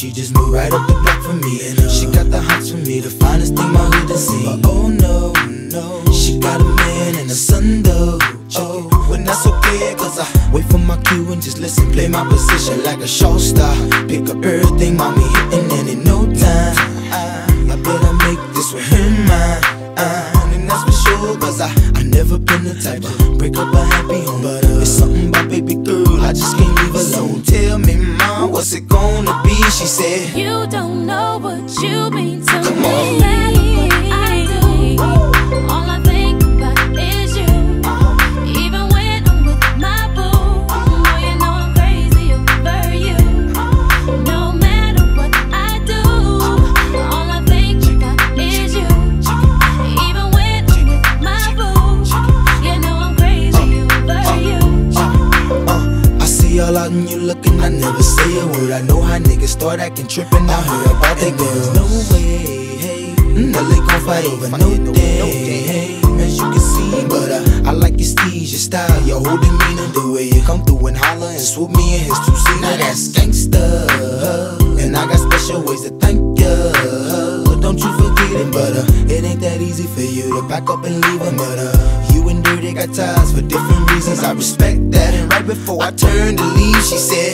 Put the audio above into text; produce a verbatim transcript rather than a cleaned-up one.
she just moved right up the block for me. And uh, she got the hots for me, the finest thing my hood has seen. But oh no, no, she got a man and a son though. Oh, when that's okay, cause I wait for my cue and just listen, play my position like a show star. Pick up everything, mommy hitting, and in no time I, I better make this with her mine. Uh, and that's for sure, cause I, I never been the type to break up a happy home. But uh, it's something about baby girl, I just can't leave alone. Tell me, mom, what's it gonna be? She said, you don't know what you mean to come me. on. I do. All I think about is you. Even when I'm with my boo, oh, you know I'm crazy over you. No matter what I do, all I think about is you. Even when I'm with my boo, you know I'm crazy over you. Uh, I see all out and you looking, I never say a word. I know how niggas start acting trippin'. I heard about they girls. No way, hey, no they gon' fight over no day, hey, as you can see. But uh, I like your steez, your style, your whole demeanor, the way you come through and holler and swoop me in his two-seater. Now that's gangsta, and I got special ways to thank ya. Don't you forget it, but uh, it ain't that easy for you to back up and leave him. But uh, you and Dirty got ties for different reasons. I respect that. And right before I turned to leave, she said,